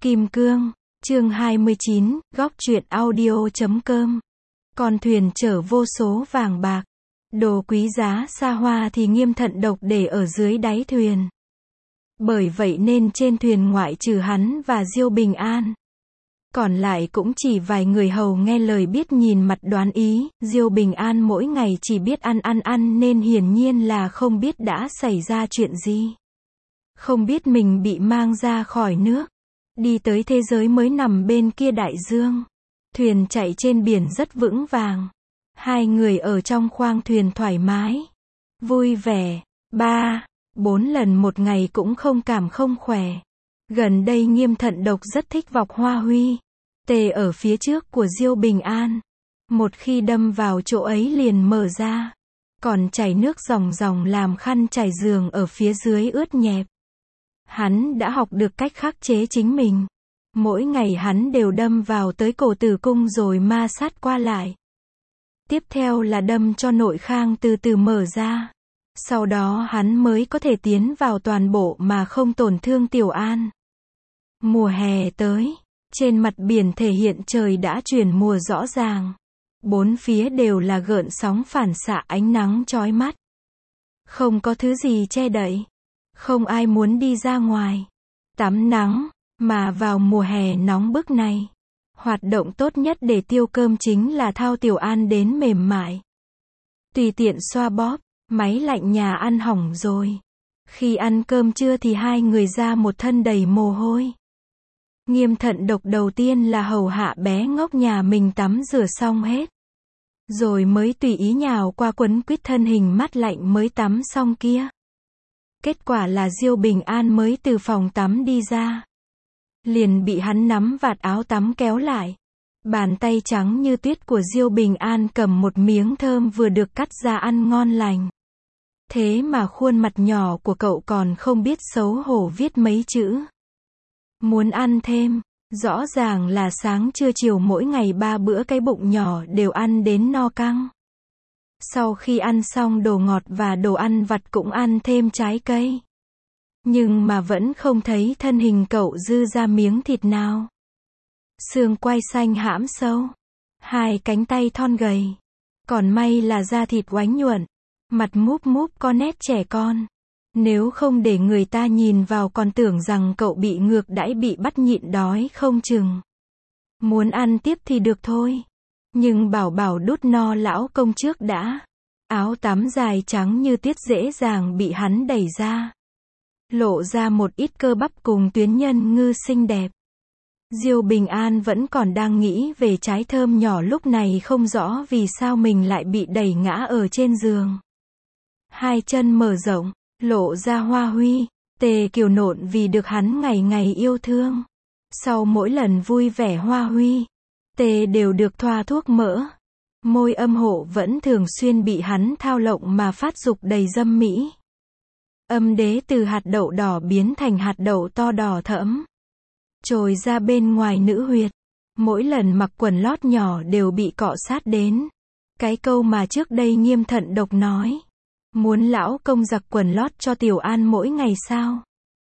Kim Cương, chương 29, góc truyện audio.com. Con thuyền chở vô số vàng bạc, đồ quý giá xa hoa thì Nghiêm thận độc để ở dưới đáy thuyền. Bởi vậy nên trên thuyền ngoại trừ hắn và Diêu Bình An, còn lại cũng chỉ vài người hầu nghe lời biết nhìn mặt đoán ý. Diêu Bình An mỗi ngày chỉ biết ăn nên hiển nhiên là không biết đã xảy ra chuyện gì. Không biết mình bị mang ra khỏi nước, đi tới thế giới mới nằm bên kia đại dương. Thuyền chạy trên biển rất vững vàng. Hai người ở trong khoang thuyền thoải mái, vui vẻ, 3-4 lần một ngày cũng không cảm không khỏe. Gần đây Nghiêm thận độc rất thích vọc hoa huy tê ở phía trước của Diêu Bình An. Một khi đâm vào chỗ ấy liền mở ra, còn chảy nước ròng ròng làm khăn trải giường ở phía dưới ướt nhẹp. Hắn đã học được cách khắc chế chính mình. Mỗi ngày hắn đều đâm vào tới cổ tử cung rồi ma sát qua lại. Tiếp theo là đâm cho nội khang từ từ mở ra. Sau đó hắn mới có thể tiến vào toàn bộ mà không tổn thương Tiểu An. Mùa hè tới, trên mặt biển thể hiện trời đã chuyển mùa rõ ràng. Bốn phía đều là gợn sóng phản xạ ánh nắng chói mắt. Không có thứ gì che đậy. Không ai muốn đi ra ngoài tắm nắng, mà vào mùa hè nóng bức này, hoạt động tốt nhất để tiêu cơm chính là thao Tiểu An đến mềm mại. Tùy tiện xoa bóp, máy lạnh nhà ăn hỏng rồi. Khi ăn cơm trưa thì hai người ra một thân đầy mồ hôi. Nghiêm thận độc đầu tiên là hầu hạ bé ngốc nhà mình tắm rửa xong hết, rồi mới tùy ý nhào qua quấn quýt thân hình mát lạnh mới tắm xong kia. Kết quả là Diêu Bình An mới từ phòng tắm đi ra, liền bị hắn nắm vạt áo tắm kéo lại. Bàn tay trắng như tuyết của Diêu Bình An cầm một miếng thơm vừa được cắt ra ăn ngon lành. Thế mà khuôn mặt nhỏ của cậu còn không biết xấu hổ viết mấy chữ. Muốn ăn thêm. Rõ ràng là sáng trưa chiều mỗi ngày 3 bữa cái bụng nhỏ đều ăn đến no căng. Sau khi ăn xong đồ ngọt và đồ ăn vặt cũng ăn thêm trái cây. Nhưng mà vẫn không thấy thân hình cậu dư ra miếng thịt nào. Xương quai xanh hãm sâu, hai cánh tay thon gầy. Còn may là da thịt oánh nhuận, mặt múp múp có nét trẻ con. Nếu không để người ta nhìn vào còn tưởng rằng cậu bị ngược đãi bị bắt nhịn đói không chừng. Muốn ăn tiếp thì được thôi. Nhưng bảo đút no lão công trước đã. Áo tắm dài trắng như tuyết dễ dàng bị hắn đẩy ra, lộ ra một ít cơ bắp cùng tuyến nhân ngư xinh đẹp. Diêu Bình An vẫn còn đang nghĩ về trái thơm nhỏ lúc này không rõ vì sao mình lại bị đẩy ngã ở trên giường. Hai chân mở rộng, lộ ra hoa huy tê kiều nộn vì được hắn ngày ngày yêu thương. Sau mỗi lần vui vẻ hoa huy tê đều được thoa thuốc mỡ. Môi âm hộ vẫn thường xuyên bị hắn thao lộng mà phát dục đầy dâm mỹ. Âm đế từ hạt đậu đỏ biến thành hạt đậu to đỏ thẫm, trồi ra bên ngoài nữ huyệt. Mỗi lần mặc quần lót nhỏ đều bị cọ sát đến. Cái câu mà trước đây Nghiêm thận độc nói, muốn lão công giặt quần lót cho Tiểu An mỗi ngày sao,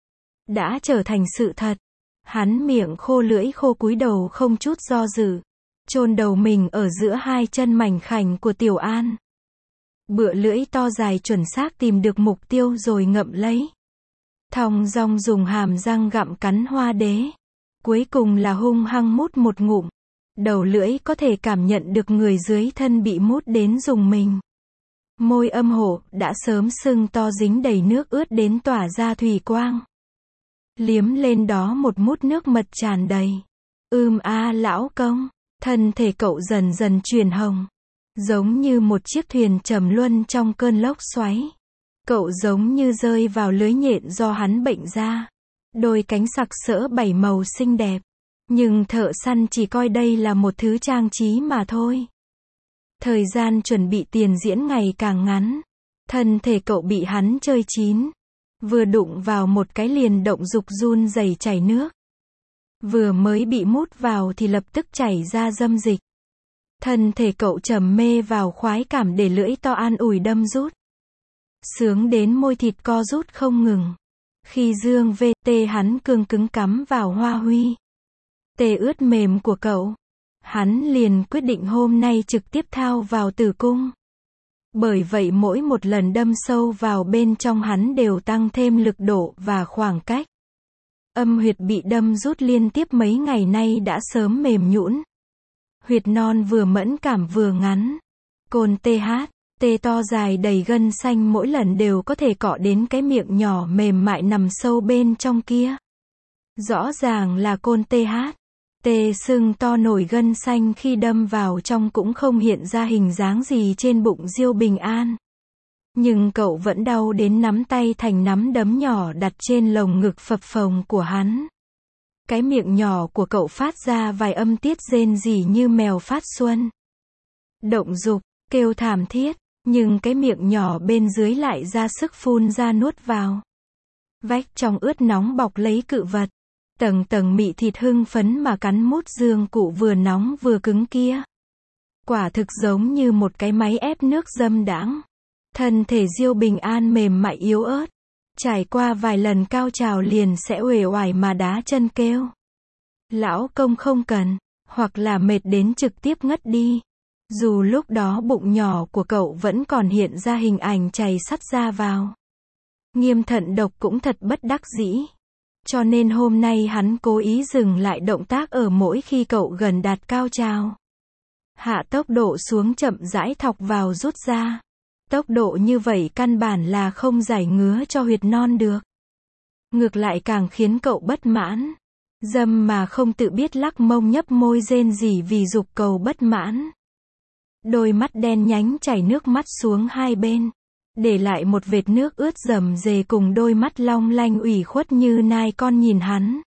đã trở thành sự thật. Hắn miệng khô lưỡi khô cúi đầu không chút do dự, chôn đầu mình ở giữa hai chân mảnh khảnh của Tiểu An. Bựa lưỡi to dài chuẩn xác tìm được mục tiêu rồi ngậm lấy. Thong dong dùng hàm răng gặm cắn hoa đế. Cuối cùng là hung hăng mút một ngụm. Đầu lưỡi có thể cảm nhận được người dưới thân bị mút đến rùng mình. Môi âm hộ đã sớm sưng to dính đầy nước ướt đến tỏa ra thủy quang. Liếm lên đó một mút nước mật tràn đầy. Lão công. Thân thể cậu dần dần chuyển hồng, giống như một chiếc thuyền trầm luân trong cơn lốc xoáy. Cậu giống như rơi vào lưới nhện do hắn bệnh ra. Đôi cánh sặc sỡ 7 màu xinh đẹp. Nhưng thợ săn chỉ coi đây là một thứ trang trí mà thôi. Thời gian chuẩn bị tiền diễn ngày càng ngắn. Thân thể cậu bị hắn chơi chín. Vừa đụng vào một cái liền động dục run rẩy chảy nước. Vừa mới bị mút vào thì lập tức chảy ra dâm dịch. Thân thể cậu trầm mê vào khoái cảm để lưỡi to an ủi đâm rút. Sướng đến môi thịt co rút không ngừng. Khi dương VT hắn cương cứng cắm vào hoa huy tê ướt mềm của cậu. Hắn liền quyết định hôm nay trực tiếp thao vào tử cung. Bởi vậy mỗi một lần đâm sâu vào bên trong hắn đều tăng thêm lực độ và khoảng cách. Âm huyệt bị đâm rút liên tiếp mấy ngày nay đã sớm mềm nhũn. Huyệt non vừa mẫn cảm vừa ngắn. Côn TH, tê to dài đầy gân xanh mỗi lần đều có thể cọ đến cái miệng nhỏ mềm mại nằm sâu bên trong kia. Rõ ràng là côn TH. Tê sưng to nổi gân xanh khi đâm vào trong cũng không hiện ra hình dáng gì trên bụng Diêu Bình An. Nhưng cậu vẫn đau đến nắm tay thành nắm đấm nhỏ đặt trên lồng ngực phập phồng của hắn. Cái miệng nhỏ của cậu phát ra vài âm tiết rên rỉ như mèo phát xuân. Động dục, kêu thảm thiết, nhưng cái miệng nhỏ bên dưới lại ra sức phun ra nuốt vào. Vách trong ướt nóng bọc lấy cự vật. Tầng tầng mị thịt hưng phấn mà cắn mút dương cụ vừa nóng vừa cứng kia. Quả thực giống như một cái máy ép nước dâm đãng. Thân thể Diêu Bình An mềm mại yếu ớt. Trải qua vài lần cao trào liền sẽ uể oải mà đá chân kêu. Lão công không cần, hoặc là mệt đến trực tiếp ngất đi. Dù lúc đó bụng nhỏ của cậu vẫn còn hiện ra hình ảnh chày sắt ra vào. Nghiêm Thận Độc cũng thật bất đắc dĩ. Cho nên hôm nay hắn cố ý dừng lại động tác ở mỗi khi cậu gần đạt cao trào. Hạ tốc độ xuống chậm rãi thọc vào rút ra. Tốc độ như vậy căn bản là không giải ngứa cho huyệt non được. Ngược lại càng khiến cậu bất mãn. Dâm mà không tự biết lắc mông nhấp môi rên rỉ vì dục cầu bất mãn. Đôi mắt đen nhánh chảy nước mắt xuống hai bên. Để lại một vệt nước ướt rầm rề cùng đôi mắt long lanh ủy khuất như nai con nhìn hắn.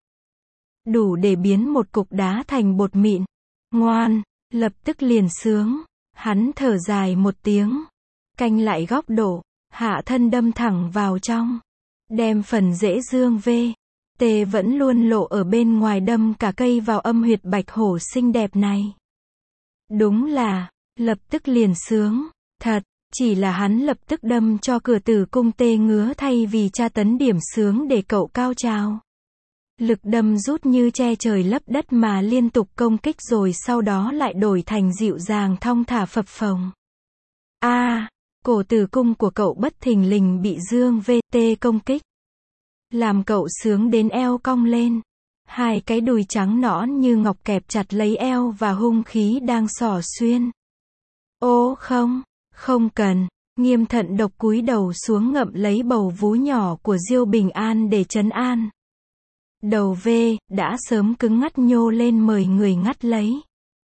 Đủ để biến một cục đá thành bột mịn. Ngoan, lập tức liền sướng. Hắn thở dài một tiếng. Canh lại góc độ, hạ thân đâm thẳng vào trong. Đem phần rễ dương về. Tê vẫn luôn lộ ở bên ngoài đâm cả cây vào âm huyệt bạch hổ xinh đẹp này. Đúng là, lập tức liền sướng. Thật. Chỉ là hắn lập tức đâm cho cửa tử cung tê ngứa thay vì tra tấn điểm sướng để cậu cao trào. Lực đâm rút như che trời lấp đất mà liên tục công kích rồi sau đó lại đổi thành dịu dàng thong thả phập phồng. Cổ tử cung của cậu bất thình lình bị dương VT công kích. Làm cậu sướng đến eo cong lên. Hai cái đùi trắng nõn như ngọc kẹp chặt lấy eo và hung khí đang xỏ xuyên. Ô không. Không cần, Nghiêm Thận Độc cúi đầu xuống ngậm lấy bầu vú nhỏ của Diêu Bình An để trấn an. Đầu V, đã sớm cứng ngắt nhô lên mời người ngắt lấy.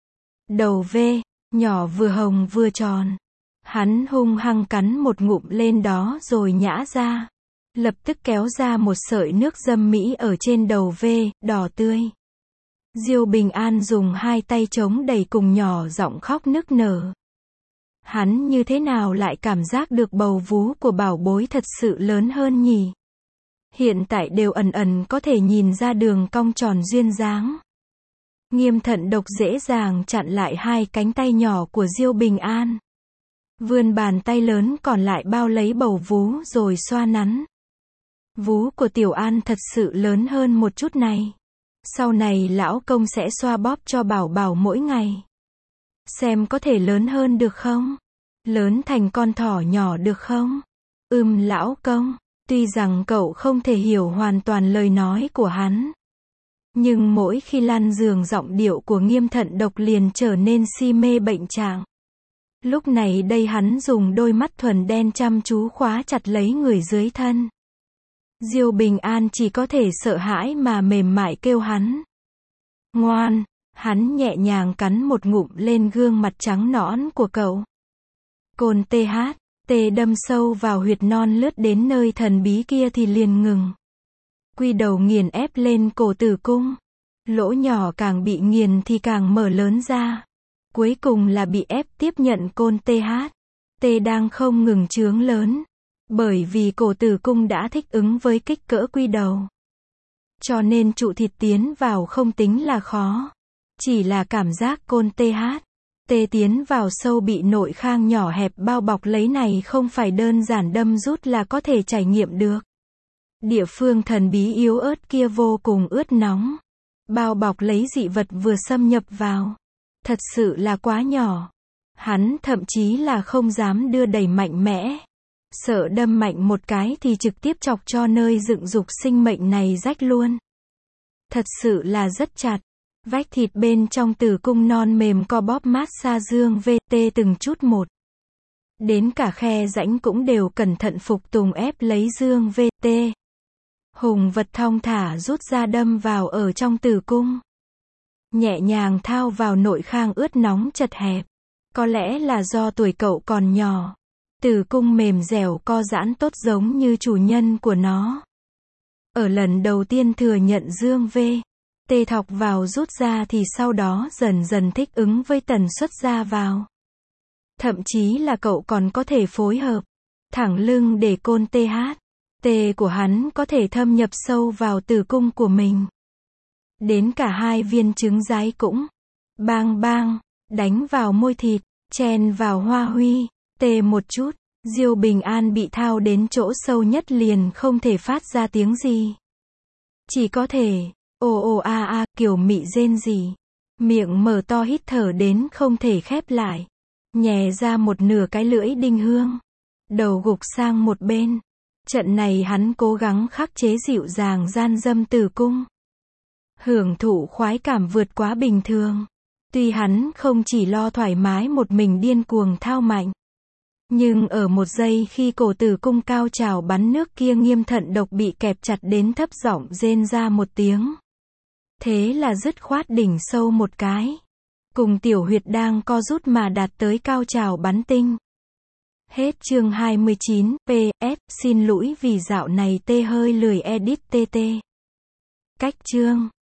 Đầu V, nhỏ vừa hồng vừa tròn. Hắn hung hăng cắn một ngụm lên đó rồi nhả ra. Lập tức kéo ra một sợi nước dâm mỹ ở trên đầu V, đỏ tươi. Diêu Bình An dùng hai tay chống đẩy cùng nhỏ giọng khóc nức nở. Hắn như thế nào lại cảm giác được bầu vú của bảo bối thật sự lớn hơn nhỉ? Hiện tại đều ẩn ẩn có thể nhìn ra đường cong tròn duyên dáng. Nghiêm Thận Độc dễ dàng chặn lại hai cánh tay nhỏ của Diêu Bình An. Vươn bàn tay lớn còn lại bao lấy bầu vú rồi xoa nắn. Vú của Tiểu An thật sự lớn hơn một chút này. Sau này lão công sẽ xoa bóp cho bảo bảo mỗi ngày. Xem có thể lớn hơn được không? Lớn thành con thỏ nhỏ được không? Lão công. Tuy rằng cậu không thể hiểu hoàn toàn lời nói của hắn. Nhưng mỗi khi lăn giường giọng điệu của Nghiêm Thận Độc liền trở nên si mê bệnh trạng. Lúc này đây hắn dùng đôi mắt thuần đen chăm chú khóa chặt lấy người dưới thân. Diêu Bình An chỉ có thể sợ hãi mà mềm mại kêu hắn. Ngoan. Hắn nhẹ nhàng cắn một ngụm lên gương mặt trắng nõn của cậu. Côn TH, tê đâm sâu vào huyệt non lướt đến nơi thần bí kia thì liền ngừng. Quy đầu nghiền ép lên cổ tử cung. Lỗ nhỏ càng bị nghiền thì càng mở lớn ra. Cuối cùng là bị ép tiếp nhận côn TH. Tê đang không ngừng trướng lớn. Bởi vì cổ tử cung đã thích ứng với kích cỡ quy đầu. Cho nên trụ thịt tiến vào không tính là khó. Chỉ là cảm giác côn TH. Tê tiến vào sâu bị nội khang nhỏ hẹp bao bọc lấy này không phải đơn giản đâm rút là có thể trải nghiệm được. Địa phương thần bí yếu ớt kia vô cùng ướt nóng. bao bọc lấy dị vật vừa xâm nhập vào. Thật sự là quá nhỏ. Hắn thậm chí là không dám đưa đẩy mạnh mẽ. Sợ đâm mạnh một cái thì trực tiếp chọc cho nơi dựng dục sinh mệnh này rách luôn. Thật sự là rất chặt. Vách thịt bên trong tử cung non mềm co bóp mát xa dương VT từng chút một. Đến cả khe rãnh cũng đều cẩn thận phục tùng ép lấy dương VT. Hùng vật thong thả rút ra đâm vào ở trong tử cung. Nhẹ nhàng thao vào nội khang ướt nóng chật hẹp. Có lẽ là do tuổi cậu còn nhỏ. Tử cung mềm dẻo co giãn tốt giống như chủ nhân của nó. Ở lần đầu tiên thừa nhận dương VT thọc vào rút ra thì sau đó dần dần thích ứng với tần suất ra vào. Thậm chí là cậu còn có thể phối hợp thẳng lưng để côn THT của hắn có thể thâm nhập sâu vào tử cung của mình. Đến cả hai viên trứng rái cũng bang bang đánh vào môi thịt, chen vào hoa huy, một chút. Diêu Bình An bị thao đến chỗ sâu nhất liền không thể phát ra tiếng gì. Chỉ có thể ồ a a kiểu mị rên rỉ. Miệng mở to hít thở đến không thể khép lại. Nhè ra một nửa cái lưỡi đinh hương. Đầu gục sang một bên. Trận này hắn cố gắng khắc chế dịu dàng gian dâm tử cung. Hưởng thụ khoái cảm vượt quá bình thường. Tuy hắn không chỉ lo thoải mái một mình điên cuồng thao mạnh. Nhưng ở một giây khi cổ tử cung cao trào bắn nước kia nghiêm thận độc bị kẹp chặt đến thấp giọng rên ra một tiếng. Thế là dứt khoát đỉnh sâu một cái. Cùng tiểu huyệt đang co rút mà đạt tới cao trào bắn tinh. Hết chương 29, PS, xin lỗi vì dạo này tê hơi lười edit TT. Cách chương.